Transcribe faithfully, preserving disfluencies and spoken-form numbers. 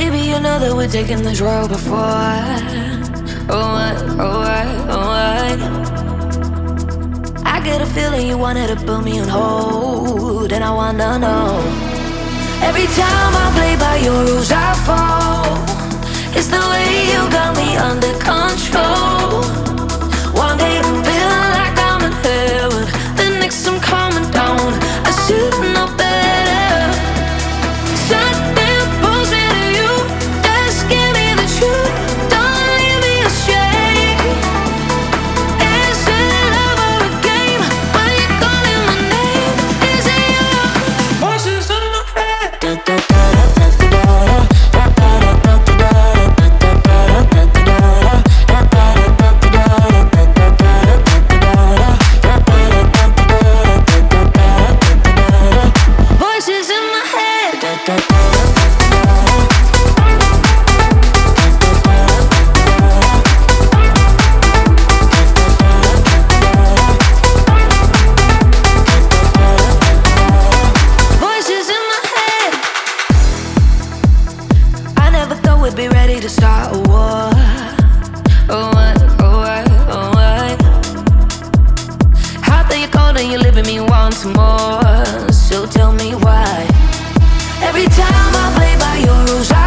Baby, you know that we're taking this road before. Oh what, oh what, oh what. I get a feeling you wanted to put me on hold, and I wanna know. Every time I play by your rules, I fall. It's the way you got me under control. One day I'm feeling like I'm in heaven, the next I'm coming down. I should know better. Something pulls me to you, just give me the truth. Don't leave me astray. Is it love or a game? When you're calling my name, is it you? Voices in my head. Da, da, da, da, da, da, da, da, da, da, da, voices in my head. Voices in my head. I never thought we'd be ready to start a war. Oh what, oh what, oh what. How that you're cold and you're leaving me wanting more. So tell me why. Every time I play by your rules, I